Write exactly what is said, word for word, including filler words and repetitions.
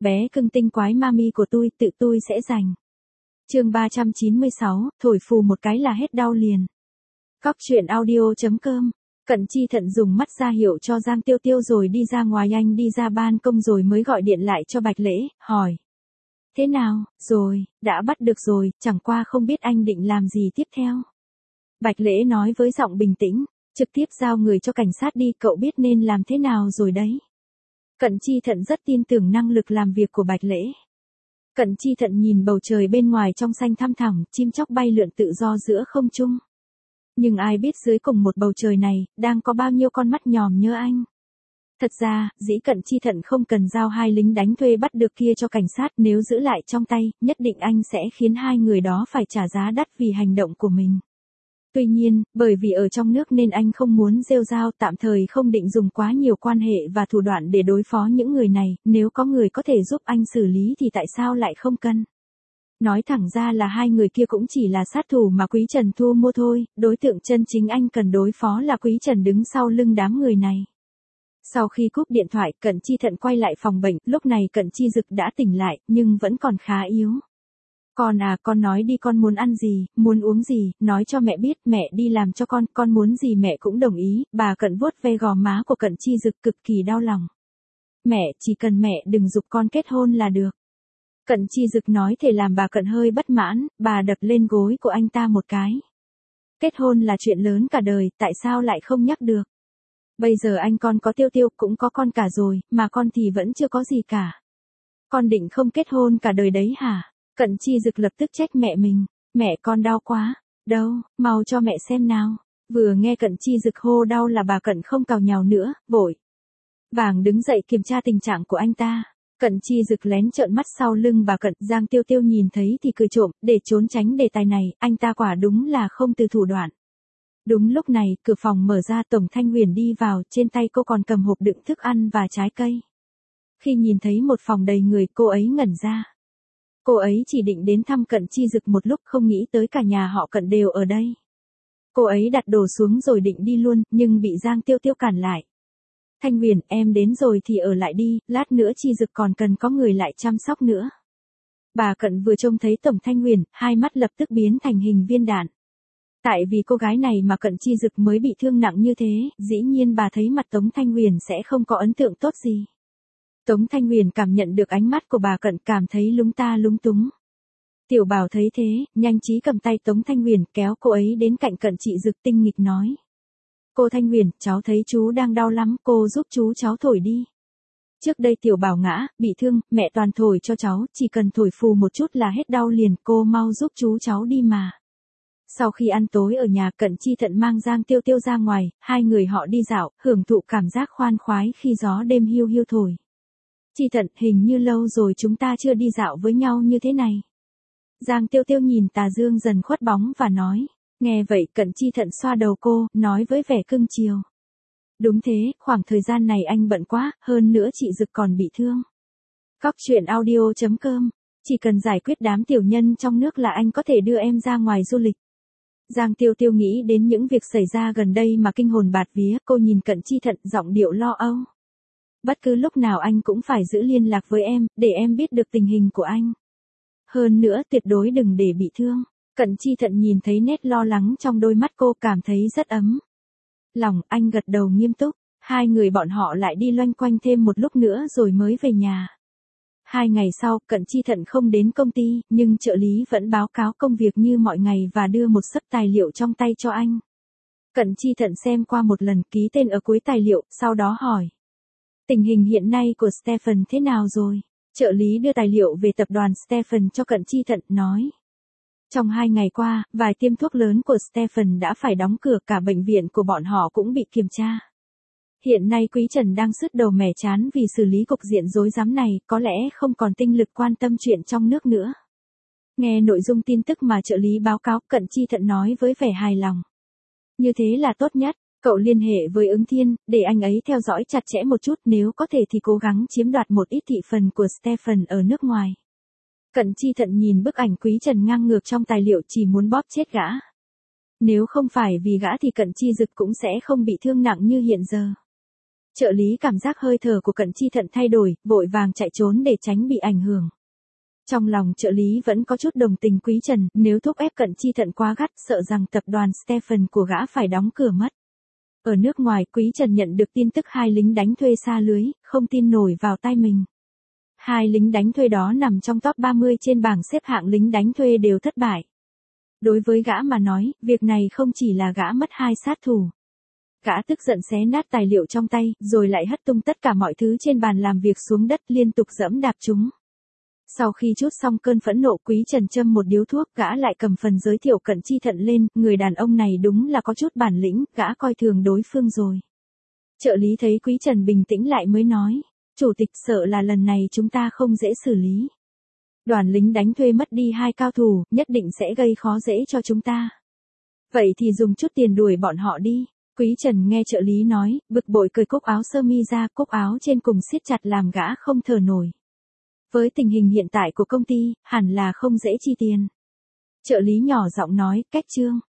bé cưng tinh quái mami của tôi, tự tôi sẽ giành. Chương ba trăm chín mươi sáu, thổi phù một cái là hết đau liền. Cóc truyện audio chấm com. Cận Chi Thận dùng mắt ra hiệu cho Giang Tiêu Tiêu rồi đi ra ngoài, anh đi ra ban công rồi mới gọi điện lại cho Bạch Lễ, hỏi. Thế nào, rồi, đã bắt được rồi, chẳng qua không biết anh định làm gì tiếp theo. Bạch Lễ nói với giọng bình tĩnh, trực tiếp giao người cho cảnh sát đi, cậu biết nên làm thế nào rồi đấy. Cận Chi Thận rất tin tưởng năng lực làm việc của Bạch Lễ. Cận Chi Thận nhìn bầu trời bên ngoài trong xanh thăm thẳm, chim chóc bay lượn tự do giữa không trung. Nhưng ai biết dưới cùng một bầu trời này, đang có bao nhiêu con mắt nhòm nhớ anh. Thật ra, dĩ Cận Chi Thận không cần giao hai lính đánh thuê bắt được kia cho cảnh sát, nếu giữ lại trong tay, nhất định anh sẽ khiến hai người đó phải trả giá đắt vì hành động của mình. Tuy nhiên, bởi vì ở trong nước nên anh không muốn rêu rao, tạm thời không định dùng quá nhiều quan hệ và thủ đoạn để đối phó những người này, nếu có người có thể giúp anh xử lý thì tại sao lại không cần. Nói thẳng ra là hai người kia cũng chỉ là sát thủ mà Quý Trần thu mua thôi, đối tượng chân chính anh cần đối phó là Quý Trần đứng sau lưng đám người này. Sau khi cúp điện thoại, Cận Chi Thận quay lại phòng bệnh, lúc này Cận Chi Dực đã tỉnh lại, nhưng vẫn còn khá yếu. Con à, con nói đi, con muốn ăn gì, muốn uống gì, nói cho mẹ biết, mẹ đi làm cho con, con muốn gì mẹ cũng đồng ý. Bà Cận vuốt ve gò má của Cận Chi Dực cực kỳ đau lòng. Mẹ, chỉ cần mẹ đừng giục con kết hôn là được. Cận Chi Dực nói thể làm bà Cận hơi bất mãn, bà đập lên gối của anh ta một cái. Kết hôn là chuyện lớn cả đời, tại sao lại không nhắc được? Bây giờ anh con có Tiêu Tiêu, cũng có con cả rồi, mà con thì vẫn chưa có gì cả. Con định không kết hôn cả đời đấy hả? Cận Chi Dực lập tức trách mẹ mình. Mẹ con đau quá. Đâu, mau cho mẹ xem nào. Vừa nghe Cận Chi Dực hô đau là bà Cận không cào nhào nữa, vội vàng đứng dậy kiểm tra tình trạng của anh ta. Cận Chi Dực lén trợn mắt sau lưng bà Cận, Giang Tiêu Tiêu nhìn thấy thì cười trộm, để trốn tránh đề tài này, anh ta quả đúng là không từ thủ đoạn. Đúng lúc này, cửa phòng mở ra, Tổng Thanh Huyền đi vào, trên tay cô còn cầm hộp đựng thức ăn và trái cây. Khi nhìn thấy một phòng đầy người, cô ấy ngẩn ra. Cô ấy chỉ định đến thăm Cận Chi Dực một lúc, không nghĩ tới cả nhà họ Cận đều ở đây. Cô ấy đặt đồ xuống rồi định đi luôn, nhưng bị Giang Tiêu Tiêu cản lại. Thanh Huyền, em đến rồi thì ở lại đi, lát nữa Chi Dực còn cần có người lại chăm sóc nữa. Bà Cận vừa trông thấy Tổng Thanh Huyền, hai mắt lập tức biến thành hình viên đạn. Tại vì cô gái này mà Cận Chi Dực mới bị thương nặng như thế, dĩ nhiên bà thấy mặt Tống Thanh Huyền sẽ không có ấn tượng tốt gì. Tống Thanh Huyền cảm nhận được ánh mắt của bà Cận, cảm thấy lúng ta lúng túng. Tiểu Bảo thấy thế, nhanh trí cầm tay Tống Thanh Huyền kéo cô ấy đến cạnh Cận Chi Dực, tinh nghịch nói. Cô Thanh Huyền, cháu thấy chú đang đau lắm, cô giúp chú cháu thổi đi. Trước đây Tiểu Bảo ngã, bị thương, mẹ toàn thổi cho cháu, chỉ cần thổi phù một chút là hết đau liền, cô mau giúp chú cháu đi mà. Sau khi ăn tối ở nhà, Cận Chi Thận mang Giang Tiêu Tiêu ra ngoài, hai người họ đi dạo, hưởng thụ cảm giác khoan khoái khi gió đêm hiu hiu thổi. Chi Thận, hình như lâu rồi chúng ta chưa đi dạo với nhau như thế này. Giang Tiêu Tiêu nhìn tà dương dần khuất bóng và nói. Nghe vậy, Cận Chi Thận xoa đầu cô, nói với vẻ cưng chiều. Đúng thế, khoảng thời gian này anh bận quá, hơn nữa chị Dực còn bị thương. Cóc truyện audio chấm com. Chỉ cần giải quyết đám tiểu nhân trong nước là anh có thể đưa em ra ngoài du lịch. Giang Tiêu Tiêu nghĩ đến những việc xảy ra gần đây mà kinh hồn bạt vía, cô nhìn Cận Chi Thận, giọng điệu lo âu. Bất cứ lúc nào anh cũng phải giữ liên lạc với em, để em biết được tình hình của anh. Hơn nữa tuyệt đối đừng để bị thương. Cận Chi Thận nhìn thấy nét lo lắng trong đôi mắt cô, cảm thấy rất ấm lòng, anh gật đầu nghiêm túc. Hai người bọn họ lại đi loanh quanh thêm một lúc nữa rồi mới về nhà. Hai ngày sau, Cận Chi Thận không đến công ty, nhưng trợ lý vẫn báo cáo công việc như mọi ngày và đưa một xấp tài liệu trong tay cho anh. Cận Chi Thận xem qua một lần, ký tên ở cuối tài liệu, sau đó hỏi. Tình hình hiện nay của Stephen thế nào rồi? Trợ lý đưa tài liệu về tập đoàn Stephen cho Cận Chi Thận, nói. Trong hai ngày qua, vài tiệm thuốc lớn của Stephen đã phải đóng cửa, cả bệnh viện của bọn họ cũng bị kiểm tra. Hiện nay Quý Trần đang sứt đầu mẻ chán vì xử lý cục diện rối rắm này, có lẽ không còn tinh lực quan tâm chuyện trong nước nữa. Nghe nội dung tin tức mà trợ lý báo cáo, Cận Chi Thận nói với vẻ hài lòng. Như thế là tốt nhất, cậu liên hệ với Ứng Thiên, để anh ấy theo dõi chặt chẽ một chút, nếu có thể thì cố gắng chiếm đoạt một ít thị phần của Stephen ở nước ngoài. Cận Chi Thận nhìn bức ảnh Quý Trần ngang ngược trong tài liệu, chỉ muốn bóp chết gã. Nếu không phải vì gã thì Cận Chi Dực cũng sẽ không bị thương nặng như hiện giờ. Trợ lý cảm giác hơi thở của Cận Chi Thận thay đổi, vội vàng chạy trốn để tránh bị ảnh hưởng. Trong lòng trợ lý vẫn có chút đồng tình Quý Trần, nếu thúc ép Cận Chi Thận quá gắt sợ rằng tập đoàn Stephen của gã phải đóng cửa mất. Ở nước ngoài Quý Trần nhận được tin tức hai lính đánh thuê xa lưới, không tin nổi vào tai mình. Hai lính đánh thuê đó nằm trong top ba mươi trên bảng xếp hạng lính đánh thuê đều thất bại. Đối với gã mà nói, việc này không chỉ là gã mất hai sát thủ. Gã tức giận xé nát tài liệu trong tay, rồi lại hất tung tất cả mọi thứ trên bàn làm việc xuống đất liên tục giẫm đạp chúng. Sau khi trút xong cơn phẫn nộ Quý Trần châm một điếu thuốc, gã lại cầm phần giới thiệu Cận Chi Thận lên, người đàn ông này đúng là có chút bản lĩnh, gã coi thường đối phương rồi. Trợ lý thấy Quý Trần bình tĩnh lại mới nói, chủ tịch sợ là lần này chúng ta không dễ xử lý. Đoàn lính đánh thuê mất đi hai cao thủ, nhất định sẽ gây khó dễ cho chúng ta. Vậy thì dùng chút tiền đuổi bọn họ đi. Quý Trần nghe trợ lý nói, bực bội cởi cúc áo sơ mi ra, cúc áo trên cùng siết chặt làm gã không thở nổi. Với tình hình hiện tại của công ty, hẳn là không dễ chi tiền. Trợ lý nhỏ giọng nói, cách trương.